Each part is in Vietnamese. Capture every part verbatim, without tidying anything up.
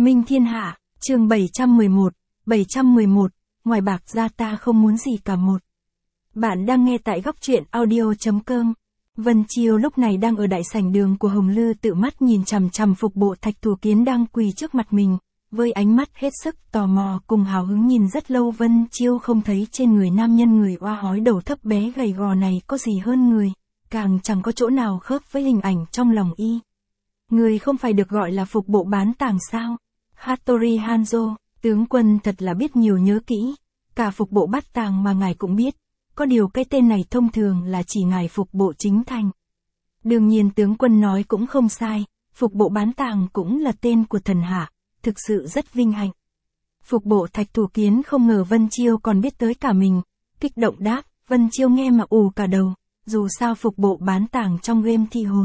Minh Thiên Hạ, chương bảy trăm mười một, bảy trăm mười một, ngoài bạc ra ta không muốn gì cả một. Bạn đang nghe tại góc truyện audio.com. Vân Chiêu lúc này đang ở đại sảnh đường của Hồng Lư tự mắt nhìn chằm chằm Phục Bộ Thạch Thủ Kiến đang quỳ trước mặt mình, với ánh mắt hết sức tò mò cùng hào hứng nhìn rất lâu. Vân Chiêu không thấy trên người nam nhân người oa hói đầu thấp bé gầy gò này có gì hơn người, càng chẳng có chỗ nào khớp với hình ảnh trong lòng y. Người không phải được gọi là Phục Bộ bán tàng sao? Hattori Hanzo, tướng quân thật là biết nhiều nhớ kỹ, cả Phục Bộ bát tàng mà ngài cũng biết, có điều cái tên này thông thường là chỉ ngài Phục Bộ chính thành. Đương nhiên tướng quân nói cũng không sai, Phục Bộ bán tàng cũng là tên của thần hạ, thực sự rất vinh hạnh. Phục Bộ Thạch Thủ Kiến không ngờ Vân Chiêu còn biết tới cả mình, kích động đáp. Vân Chiêu nghe mà ù cả đầu, dù sao Phục Bộ bán tàng trong game thi hồn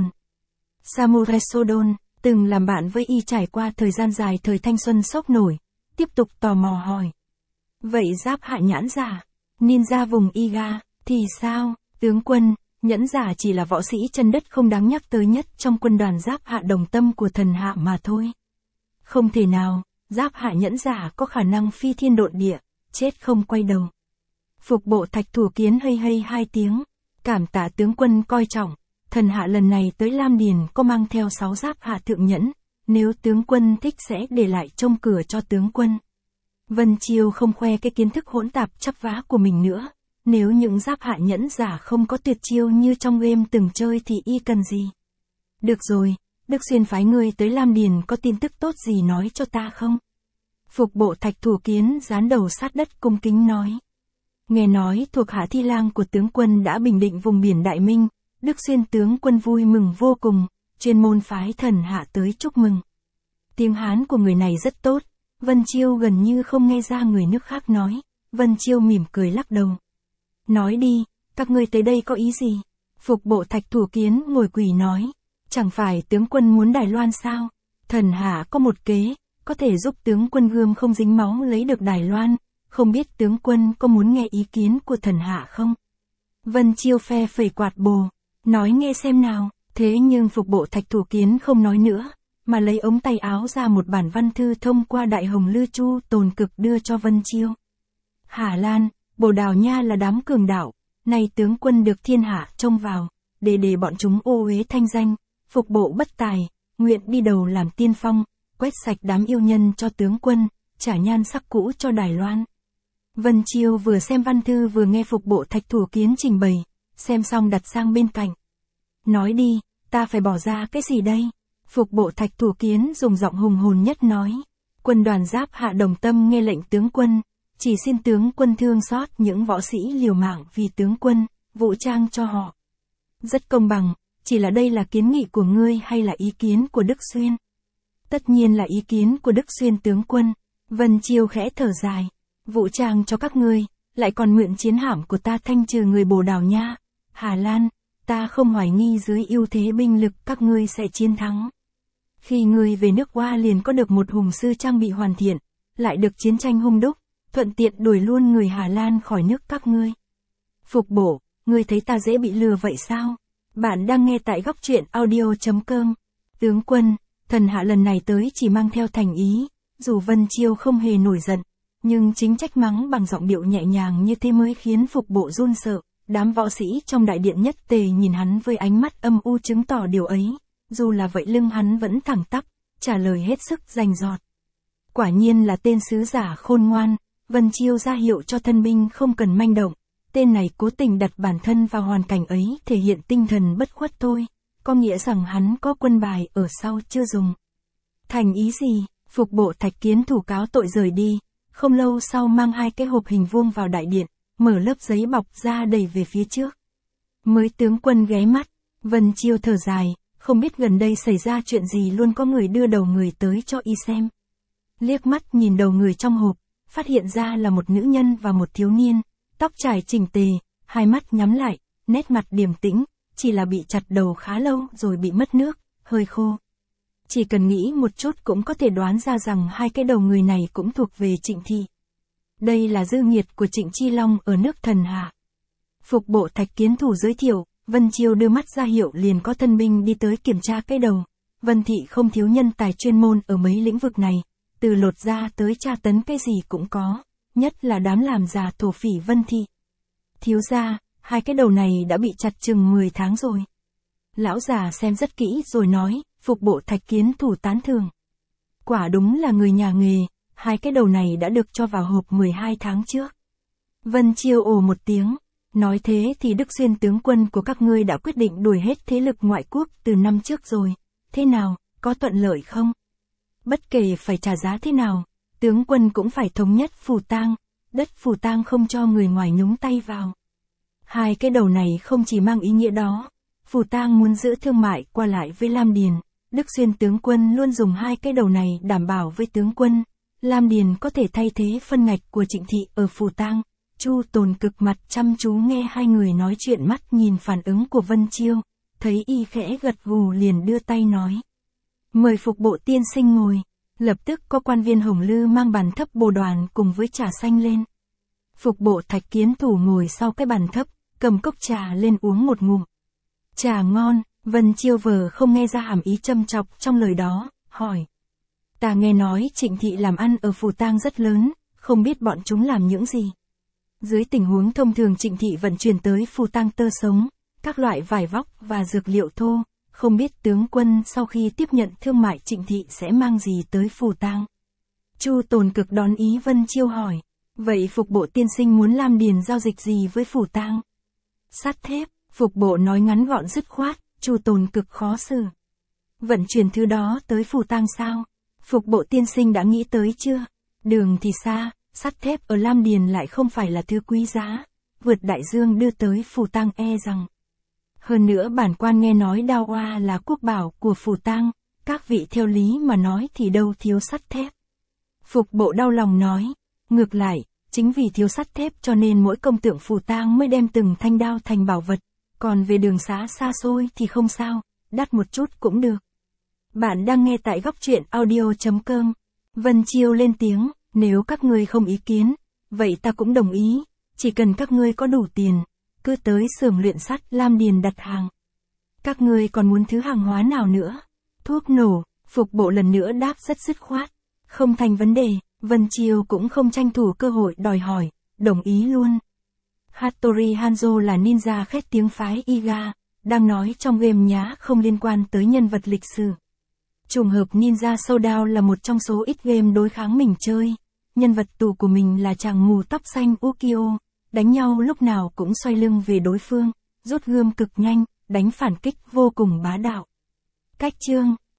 Samurai Shodown, từng làm bạn với y trải qua thời gian dài thời thanh xuân sốc nổi, tiếp tục tò mò hỏi. Vậy giáp hạ nhãn giả, ninja vùng Iga, thì sao, tướng quân? Nhẫn giả chỉ là võ sĩ chân đất không đáng nhắc tới nhất trong quân đoàn giáp hạ đồng tâm của thần hạ mà thôi. Không thể nào, giáp hạ nhẫn giả có khả năng phi thiên độn địa, chết không quay đầu. Phục Bộ Thạch Thủ Kiến hây hây hai tiếng, cảm tạ tướng quân coi trọng. Thần hạ lần này tới Lam Điền có mang theo sáu giáp hạ thượng nhẫn, nếu tướng quân thích sẽ để lại trông cửa cho tướng quân. Vân Chiêu không khoe cái kiến thức hỗn tạp chắp vá của mình nữa, nếu những giáp hạ nhẫn giả không có tuyệt chiêu như trong game từng chơi thì y cần gì. Được rồi, Đức Xuyên phái ngươi tới Lam Điền có tin tức tốt gì nói cho ta không? Phục Bộ Thạch Thủ Kiến dán đầu sát đất cung kính nói. Nghe nói thuộc hạ thi lang của tướng quân đã bình định vùng biển Đại Minh. Đức Xuyên tướng quân vui mừng vô cùng, chuyên môn phái thần hạ tới chúc mừng. Tiếng Hán của người này rất tốt, Vân Chiêu gần như không nghe ra người nước khác nói. Vân Chiêu mỉm cười lắc đầu. Nói đi, các ngươi tới đây có ý gì? Phục Bộ Thạch Thủ Kiến ngồi quỳ nói. Chẳng phải tướng quân muốn Đài Loan sao? Thần hạ có một kế, có thể giúp tướng quân gươm không dính máu lấy được Đài Loan, không biết tướng quân có muốn nghe ý kiến của thần hạ không? Vân Chiêu phe phẩy quạt bồ. Nói nghe xem nào, thế nhưng Phục Bộ Thạch Thủ Kiến không nói nữa, mà lấy ống tay áo ra một bản văn thư thông qua Đại Hồng Lư Chu Tồn Cực đưa cho Vân Chiêu. Hà Lan, Bồ Đào Nha là đám cường đạo, nay tướng quân được thiên hạ trông vào, để để bọn chúng ô uế thanh danh, Phục Bộ bất tài, nguyện đi đầu làm tiên phong, quét sạch đám yêu nhân cho tướng quân, trả nhan sắc cũ cho Đài Loan. Vân Chiêu vừa xem văn thư vừa nghe Phục Bộ Thạch Thủ Kiến trình bày. Xem xong đặt sang bên cạnh. Nói đi, ta phải bỏ ra cái gì đây? Phục Bộ Thạch Thủ Kiến dùng giọng hùng hồn nhất nói. Quân đoàn giáp hạ đồng tâm nghe lệnh tướng quân, chỉ xin tướng quân thương xót những võ sĩ liều mạng vì tướng quân, vũ trang cho họ. Rất công bằng, chỉ là đây là kiến nghị của ngươi hay là ý kiến của Đức Xuyên? Tất nhiên là ý kiến của Đức Xuyên tướng quân. Vân Chiêu khẽ thở dài. Vũ trang cho các ngươi, lại còn mượn chiến hạm của ta thanh trừ người Bồ Đào Nha. Hà Lan, ta không hoài nghi dưới ưu thế binh lực các ngươi sẽ chiến thắng. Khi ngươi về nước Hoa liền có được một hùng sư trang bị hoàn thiện, lại được chiến tranh hung đúc, thuận tiện đuổi luôn người Hà Lan khỏi nước các ngươi. Phục Bộ, ngươi thấy ta dễ bị lừa vậy sao? Bạn đang nghe tại góc truyện audio.com. Tướng quân, thần hạ lần này tới chỉ mang theo thành ý, dù Vân Chiêu không hề nổi giận, nhưng chính trách mắng bằng giọng điệu nhẹ nhàng như thế mới khiến Phục Bộ run sợ. Đám võ sĩ trong đại điện nhất tề nhìn hắn với ánh mắt âm u chứng tỏ điều ấy, dù là vậy lưng hắn vẫn thẳng tắp, trả lời hết sức rành rọt. Quả nhiên là tên sứ giả khôn ngoan, Vân Chiêu ra hiệu cho thân binh không cần manh động, tên này cố tình đặt bản thân vào hoàn cảnh ấy thể hiện tinh thần bất khuất thôi, có nghĩa rằng hắn có quân bài ở sau chưa dùng. Thành ý gì? Phục Bộ Thạch Kiến thủ cáo tội rời đi, không lâu sau mang hai cái hộp hình vuông vào đại điện. Mở lớp giấy bọc ra đẩy về phía trước. Mới tướng quân ghé mắt, Vân Chiêu thở dài, không biết gần đây xảy ra chuyện gì luôn có người đưa đầu người tới cho y xem. Liếc mắt nhìn đầu người trong hộp, phát hiện ra là một nữ nhân và một thiếu niên, tóc trải chỉnh tề, hai mắt nhắm lại, nét mặt điềm tĩnh, chỉ là bị chặt đầu khá lâu rồi bị mất nước, hơi khô. Chỉ cần nghĩ một chút cũng có thể đoán ra rằng hai cái đầu người này cũng thuộc về Trịnh thị. Đây là dư nghiệt của Trịnh Chi Long ở nước thần hạ. Phục Bộ Thạch Kiến thủ giới thiệu, Vân Chiêu đưa mắt ra hiệu liền có thân binh đi tới kiểm tra cái đầu. Vân thị không thiếu nhân tài chuyên môn ở mấy lĩnh vực này, từ lột da tới tra tấn cái gì cũng có, nhất là đám làm già thổ phỉ Vân Thị. Thiếu gia, hai cái đầu này đã bị chặt chừng mười tháng rồi. Lão già xem rất kỹ rồi nói, Phục bộ Thạch Kiến Thủ tán thưởng. Quả đúng là người nhà nghề, hai cái đầu này đã được cho vào hộp mười hai tháng trước. Vân Chiêu ồ một tiếng, nói thế thì Đức Xuyên tướng quân của các ngươi đã quyết định đuổi hết thế lực ngoại quốc từ năm trước rồi, thế nào, có thuận lợi không? Bất kể phải trả giá thế nào, tướng quân cũng phải thống nhất Phù Tang, đất Phù Tang không cho người ngoài nhúng tay vào. Hai cái đầu này không chỉ mang ý nghĩa đó, Phù Tang muốn giữ thương mại qua lại với Lam Điền, Đức Xuyên tướng quân luôn dùng hai cái đầu này đảm bảo với tướng quân, Lam Điền có thể thay thế phân ngạch của Trịnh Thị ở Phù Tang. Chu Tồn cực mặt chăm chú nghe hai người nói chuyện, mắt nhìn phản ứng của Vân Chiêu, thấy y khẽ gật gù liền đưa tay nói. Mời Phục bộ tiên sinh ngồi. Lập tức có quan viên Hồng Lư mang bàn thấp bồ đoàn cùng với trà xanh lên. Phục bộ Thạch Kiến Thủ ngồi sau cái bàn thấp, cầm cốc trà lên uống một ngụm. Trà ngon, Vân Chiêu vờ không nghe ra hàm ý châm chọc trong lời đó, hỏi. Ta nghe nói Trịnh Thị làm ăn ở Phù Tang rất lớn, không biết bọn chúng làm những gì. Dưới tình huống thông thường Trịnh Thị vận chuyển tới Phù Tang tơ sống, các loại vải vóc và dược liệu thô, không biết tướng quân sau khi tiếp nhận thương mại Trịnh Thị sẽ mang gì tới Phù Tang. Chu Tồn cực đón ý Vân Chiêu hỏi, vậy Phục bộ tiên sinh muốn Lam Điền giao dịch gì với Phù Tang? Sắt thép, Phục bộ nói ngắn gọn dứt khoát, Chu Tồn cực khó xử. Vận chuyển thứ đó tới Phù Tang sao? Phục bộ tiên sinh đã nghĩ tới chưa? Đường thì xa, sắt thép ở Lam Điền lại không phải là thứ quý giá, vượt đại dương đưa tới Phù Tang e rằng. Hơn nữa bản quan nghe nói đao oa là quốc bảo của Phù Tang, các vị theo lý mà nói thì đâu thiếu sắt thép. Phục bộ đau lòng nói, ngược lại, chính vì thiếu sắt thép cho nên mỗi công tượng Phù Tang mới đem từng thanh đao thành bảo vật, còn về đường xá xa xôi thì không sao, đắt một chút cũng được. Bạn đang nghe tại góc truyện audio chấm com. Vân Chiêu lên tiếng, nếu các ngươi không ý kiến, vậy ta cũng đồng ý, chỉ cần các ngươi có đủ tiền, cứ tới xưởng luyện sắt Lam Điền đặt hàng. Các ngươi còn muốn thứ hàng hóa nào nữa? Thuốc nổ, Phục bộ lần nữa đáp rất dứt khoát. Không thành vấn đề, Vân Chiêu cũng không tranh thủ cơ hội đòi hỏi, đồng ý luôn. Hattori Hanzo là ninja khét tiếng phái Iga, đang nói trong game nhá không liên quan tới nhân vật lịch sử. Trùng hợp Ninja Showdown là một trong số ít game đối kháng mình chơi. Nhân vật tù của mình là chàng mù tóc xanh Ukio, đánh nhau lúc nào cũng xoay lưng về đối phương, rút gươm cực nhanh, đánh phản kích vô cùng bá đạo. Cách chương